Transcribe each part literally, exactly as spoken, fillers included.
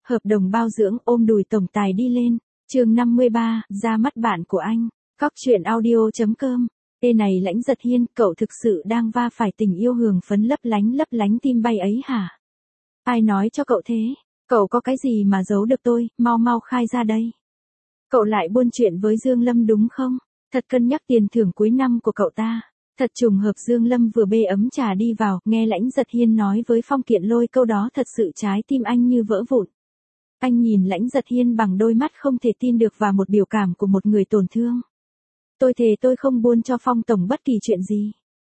Hợp đồng bao dưỡng ôm đùi tổng tài đi lên. Chương năm mươi ba, ra mắt bạn của anh. Cóc truyện audio chấm com. Ê này Lãnh Giật Hiên, cậu thực sự đang va phải tình yêu hường phấn lấp lánh lấp lánh tim bay ấy hả? Ai nói cho cậu thế? Cậu có cái gì mà giấu được tôi, mau mau khai ra đây. Cậu lại buôn chuyện với Dương Lâm đúng không? Thật cân nhắc tiền thưởng cuối năm của cậu ta. Thật trùng hợp Dương Lâm vừa bê ấm trà đi vào, nghe Lãnh Giật Hiên nói với Phong Kiện Lôi câu đó thật sự trái tim anh như vỡ vụn. Anh nhìn Lãnh Giật Hiên bằng đôi mắt không thể tin được và một biểu cảm của một người tổn thương. Tôi thề tôi không buôn cho Phong tổng bất kỳ chuyện gì.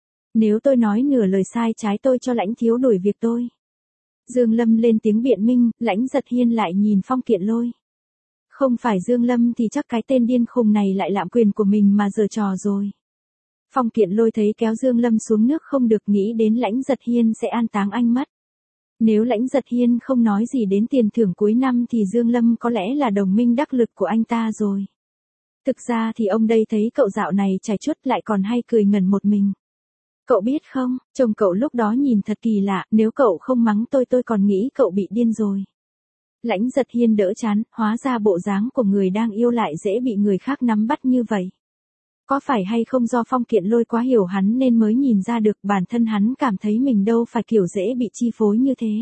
Nếu tôi nói nửa lời sai trái tôi cho Lãnh thiếu đuổi việc tôi. Dương Lâm lên tiếng biện minh, Lãnh Giật Hiên lại nhìn Phong Kiện Lôi. Không phải Dương Lâm thì chắc cái tên điên khùng này lại lạm quyền của mình mà giở trò rồi. Phong Kiện Lôi thấy kéo Dương Lâm xuống nước không được, nghĩ đến Lãnh Giật Hiên sẽ an táng anh mất. Nếu Lãnh Giật Hiên không nói gì đến tiền thưởng cuối năm thì Dương Lâm có lẽ là đồng minh đắc lực của anh ta rồi. Thực ra thì ông đây thấy cậu dạo này chảy chuốt lại còn hay cười ngẩn một mình. Cậu biết không, chồng cậu lúc đó nhìn thật kỳ lạ, nếu cậu không mắng tôi tôi còn nghĩ cậu bị điên rồi. Lãnh Giật Hiên đỡ chán, hóa ra bộ dáng của người đang yêu lại dễ bị người khác nắm bắt như vậy. Có phải hay không do Phong Kiện Lôi quá hiểu hắn nên mới nhìn ra được, bản thân hắn cảm thấy mình đâu phải kiểu dễ bị chi phối như thế.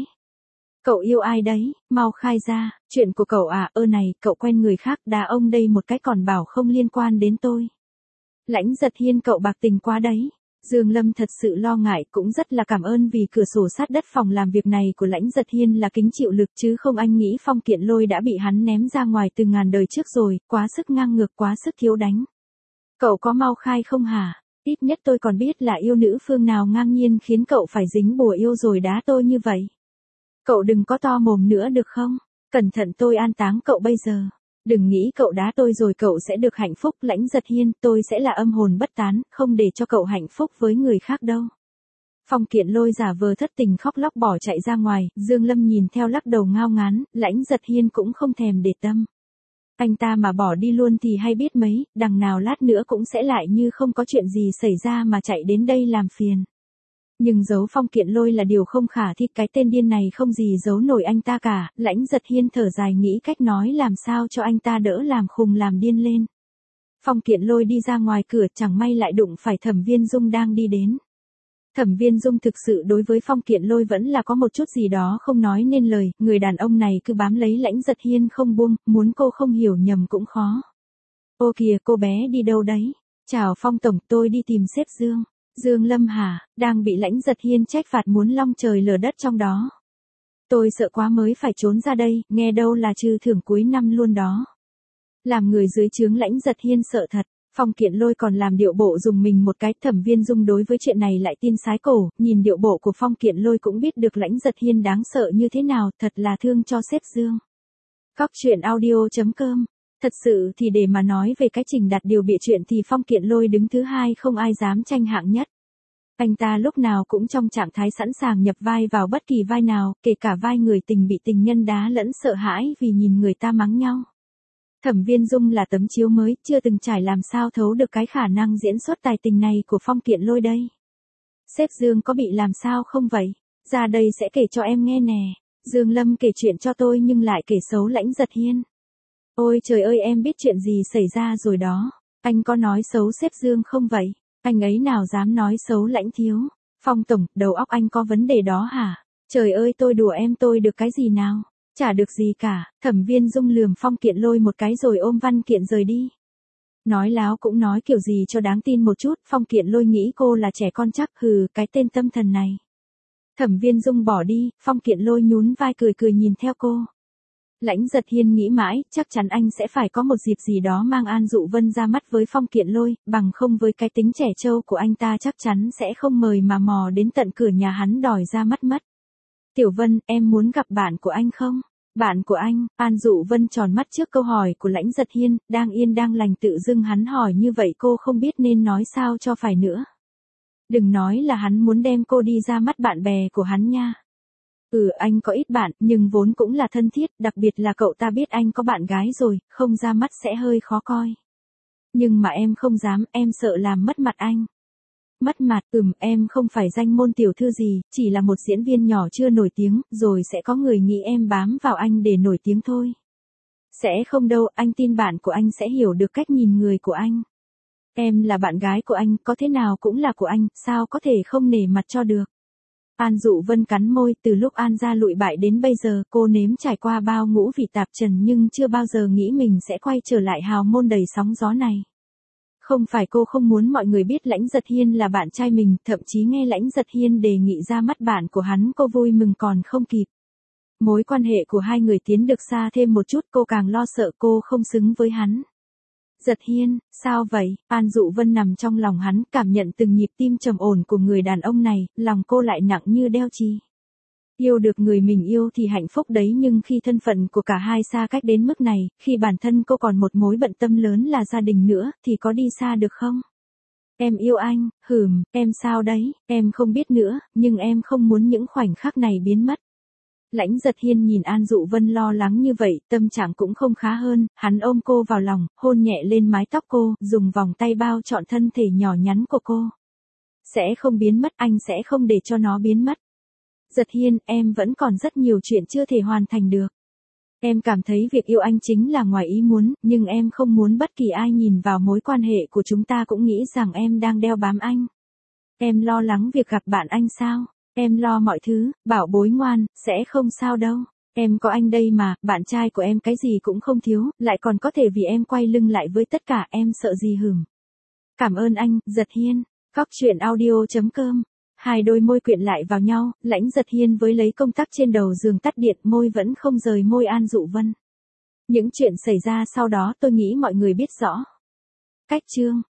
Cậu yêu ai đấy, mau khai ra, chuyện của cậu à, ơ này, cậu quen người khác đá ông đây một cái còn bảo không liên quan đến tôi. Lãnh Giật Hiên cậu bạc tình quá đấy. Dương Lâm thật sự lo ngại, cũng rất là cảm ơn vì cửa sổ sát đất phòng làm việc này của Lãnh Giật Hiên là kính chịu lực chứ không anh nghĩ Phong Kiện Lôi đã bị hắn ném ra ngoài từ ngàn đời trước rồi, quá sức ngang ngược quá sức thiếu đánh. Cậu có mau khai không hả? Ít nhất tôi còn biết là yêu nữ phương nào ngang nhiên khiến cậu phải dính bùa yêu rồi đá tôi như vậy. Cậu đừng có to mồm nữa được không? Cẩn thận tôi an táng cậu bây giờ. Đừng nghĩ cậu đá tôi rồi cậu sẽ được hạnh phúc. Lãnh Giật Hiên, tôi sẽ là âm hồn bất tán, không để cho cậu hạnh phúc với người khác đâu. Phong Kiện Lôi giả vờ thất tình khóc lóc bỏ chạy ra ngoài, Dương Lâm nhìn theo lắc đầu ngao ngán, Lãnh Giật Hiên cũng không thèm để tâm. Anh ta mà bỏ đi luôn thì hay biết mấy, đằng nào lát nữa cũng sẽ lại như không có chuyện gì xảy ra mà chạy đến đây làm phiền. Nhưng giấu Phong Kiện Lôi là điều không khả thi, cái tên điên này không gì giấu nổi anh ta cả. Lãnh Giật Hiên thở dài nghĩ cách nói làm sao cho anh ta đỡ làm khùng làm điên lên. Phong Kiện Lôi đi ra ngoài cửa, chẳng may lại đụng phải Thẩm Viên Dung đang đi đến. Thẩm Viên Dung thực sự đối với Phong Kiện Lôi vẫn là có một chút gì đó không nói nên lời, người đàn ông này cứ bám lấy Lãnh Giật Hiên không buông, muốn cô không hiểu nhầm cũng khó. Ô kìa, cô bé đi đâu đấy? Chào Phong tổng, tôi đi tìm sếp Dương. Dương Lâm hả, đang bị Lãnh Giật Hiên trách phạt muốn long trời lở đất trong đó. Tôi sợ quá mới phải trốn ra đây, nghe đâu là trừ thưởng cuối năm luôn đó. Làm người dưới trướng Lãnh Giật Hiên sợ thật. Phong Kiện Lôi còn làm điệu bộ dùng mình một cái. Thẩm Viên Dung đối với chuyện này lại tin sái cổ, nhìn điệu bộ của Phong Kiện Lôi cũng biết được Lãnh Giật Hiên đáng sợ như thế nào, thật là thương cho sếp Dương. Cóc truyện audio chấm com. Thật sự thì để mà nói về cái trình đặt điều bịa chuyện thì Phong Kiện Lôi đứng thứ hai, không ai dám tranh hạng nhất. Anh ta lúc nào cũng trong trạng thái sẵn sàng nhập vai vào bất kỳ vai nào, kể cả vai người tình bị tình nhân đá lẫn sợ hãi vì nhìn người ta mắng nhau. Thẩm Viên Dung là tấm chiếu mới, chưa từng trải làm sao thấu được cái khả năng diễn xuất tài tình này của Phong Kiện Lôi đây. Sếp Dương có bị làm sao không vậy? Ra đây sẽ kể cho em nghe nè. Dương Lâm kể chuyện cho tôi nhưng lại kể xấu Lãnh Giật Hiên. Ôi trời ơi, em biết chuyện gì xảy ra rồi đó. Anh có nói xấu sếp Dương không vậy? Anh ấy nào dám nói xấu Lãnh thiếu. Phong tổng, đầu óc anh có vấn đề đó hả? Trời ơi, tôi đùa em, tôi được cái gì nào? Chả được gì cả. Thẩm Viên Dung lườm Phong Kiện Lôi một cái rồi ôm văn kiện rời đi. Nói láo cũng nói kiểu gì cho đáng tin một chút. Phong Kiện Lôi nghĩ cô là trẻ con chắc, hừ, cái tên tâm thần này. Thẩm Viên Dung bỏ đi, Phong Kiện Lôi nhún vai cười cười nhìn theo cô. Lãnh Giật Hiên nghĩ mãi, chắc chắn anh sẽ phải có một dịp gì đó mang An Dụ Vân ra mắt với Phong Kiện Lôi, bằng không với cái tính trẻ trâu của anh ta chắc chắn sẽ không mời mà mò đến tận cửa nhà hắn đòi ra mắt mất. Tiểu Vân, em muốn gặp bạn của anh không? Bạn của anh? An Dụ Vân tròn mắt trước câu hỏi của Lãnh Giật Hiên, đang yên đang lành tự dưng hắn hỏi như vậy cô không biết nên nói sao cho phải nữa. Đừng nói là hắn muốn đem cô đi ra mắt bạn bè của hắn nha. Ừ, anh có ít bạn, nhưng vốn cũng là thân thiết, đặc biệt là cậu ta biết anh có bạn gái rồi, không ra mắt sẽ hơi khó coi. Nhưng mà em không dám, em sợ làm mất mặt anh. Mất mặt, ừm, em không phải danh môn tiểu thư gì, chỉ là một diễn viên nhỏ chưa nổi tiếng, rồi sẽ có người nghĩ em bám vào anh để nổi tiếng thôi. Sẽ không đâu, anh tin bạn của anh sẽ hiểu được cách nhìn người của anh. Em là bạn gái của anh, có thế nào cũng là của anh, sao có thể không nể mặt cho được. An Dụ Vân cắn môi, từ lúc An gia lụi bại đến bây giờ, cô nếm trải qua bao ngũ vị tạp trần nhưng chưa bao giờ nghĩ mình sẽ quay trở lại hào môn đầy sóng gió này. Không phải cô không muốn mọi người biết Lãnh Giật Hiên là bạn trai mình, thậm chí nghe Lãnh Giật Hiên đề nghị ra mắt bạn của hắn cô vui mừng còn không kịp. Mối quan hệ của hai người tiến được xa thêm một chút, cô càng lo sợ cô không xứng với hắn. Giật Hiên, sao vậy? An Dụ Vân nằm trong lòng hắn, cảm nhận từng nhịp tim trầm ổn của người đàn ông này, lòng cô lại nặng như đeo chì. Yêu được người mình yêu thì hạnh phúc đấy, nhưng khi thân phận của cả hai xa cách đến mức này, khi bản thân cô còn một mối bận tâm lớn là gia đình nữa, thì có đi xa được không? Em yêu anh, hừm, em sao đấy, em không biết nữa, nhưng em không muốn những khoảnh khắc này biến mất. Lãnh Giật Hiên nhìn An Dụ Vân lo lắng như vậy, tâm trạng cũng không khá hơn, hắn ôm cô vào lòng, hôn nhẹ lên mái tóc cô, dùng vòng tay bao trọn thân thể nhỏ nhắn của cô. Sẽ không biến mất, anh sẽ không để cho nó biến mất. Giật Hiên, em vẫn còn rất nhiều chuyện chưa thể hoàn thành được. Em cảm thấy việc yêu anh chính là ngoài ý muốn, nhưng em không muốn bất kỳ ai nhìn vào mối quan hệ của chúng ta cũng nghĩ rằng em đang đeo bám anh. Em lo lắng việc gặp bạn anh sao? Em lo mọi thứ, bảo bối ngoan, sẽ không sao đâu. Em có anh đây mà, bạn trai của em cái gì cũng không thiếu, lại còn có thể vì em quay lưng lại với tất cả, em sợ gì hửm. Cảm ơn anh, Giật Hiên. Cóc truyện audio chấm com. Hai đôi môi quyện lại vào nhau, Lãnh Giật Hiên với lấy công tắc trên đầu giường tắt điện, môi vẫn không rời môi An Dụ Vân. Những chuyện xảy ra sau đó tôi nghĩ mọi người biết rõ. Cách chương